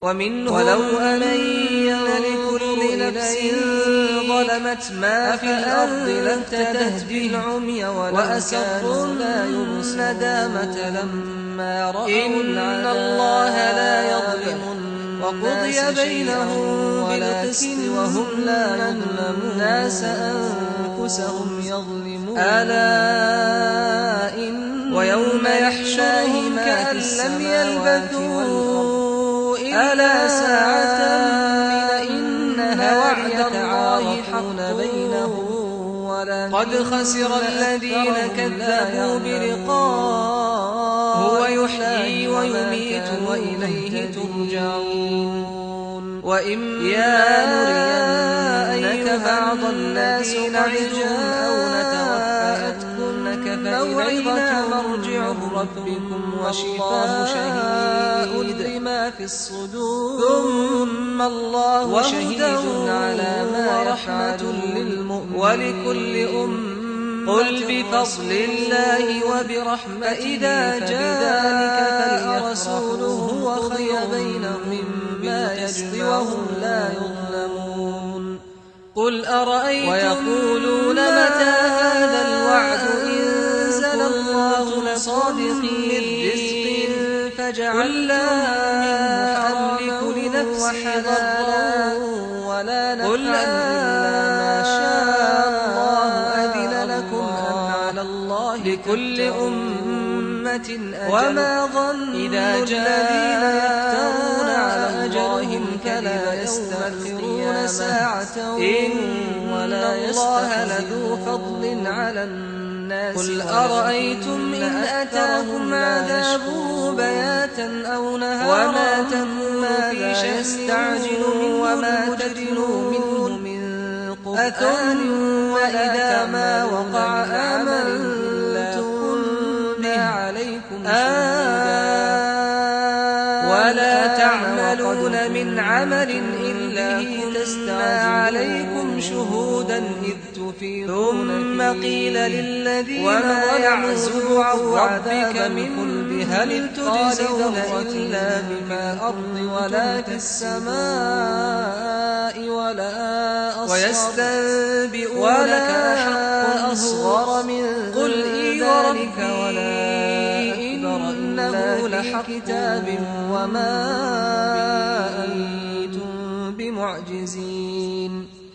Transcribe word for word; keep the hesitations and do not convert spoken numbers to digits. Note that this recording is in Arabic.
ومنهم ولو أن لكل نفس ظلمت ما في الأرض لافتدت بالعمي وأسروا الندامة لما رأوا إن الله لا يظلم وقضي بينهم بالقسط وهم لا يظلمون الناس أنفسهم يظلمون ألا إن ويوم يحشرهم كأن لم يلبثوا إلا ساعة من النهار يتعارفون بينهم قد خسر الذين كذبوا بلقاء هو يحيي ويميت وإليه ترجعون وإما نرينك بعض الذي نعدهم أو نتوفينك فإلينا مرجعهم ربكم وشفاء شهيد لما في الصدور ثم الله شهيد على ما يفعل للمؤمن ولكل أمة قل بفضل الله وبرحمته إذا جاء رسوله وخير بينهم مما يجزي وهم لا يظلمون قل أرأيتم ويقولون متى هذا الوعد إن أنزل الله لصادقين رزق فجعلنا منه أملك لنفسي ضرا ولا نفعا إلا ما شاء الله أذن لكم أن على الله لكل أمة أجل وما ظن إذا جاء يفترون على الله فلا يستأخرون ساعة إن الله لذو فضل على الناس قل أرأيتم إن أتاهم عذابه بياتا أو نهارا وما تموا في يستعجل وما تدنوا منه من قرآن وإذا ما وقع آمنتم به عليكم ولا تعملون من عمل إلا كنا عليكم شهودا إذ تفيضون ثم قيل للذين وما يعزب عن ربك من قل هل تجزون إلا بما الأرض ولا في السماء ولا أصغر ويستنبئونك أحق أصغر من قل إي وربك ولا أكبر إنه لحق كتاب وما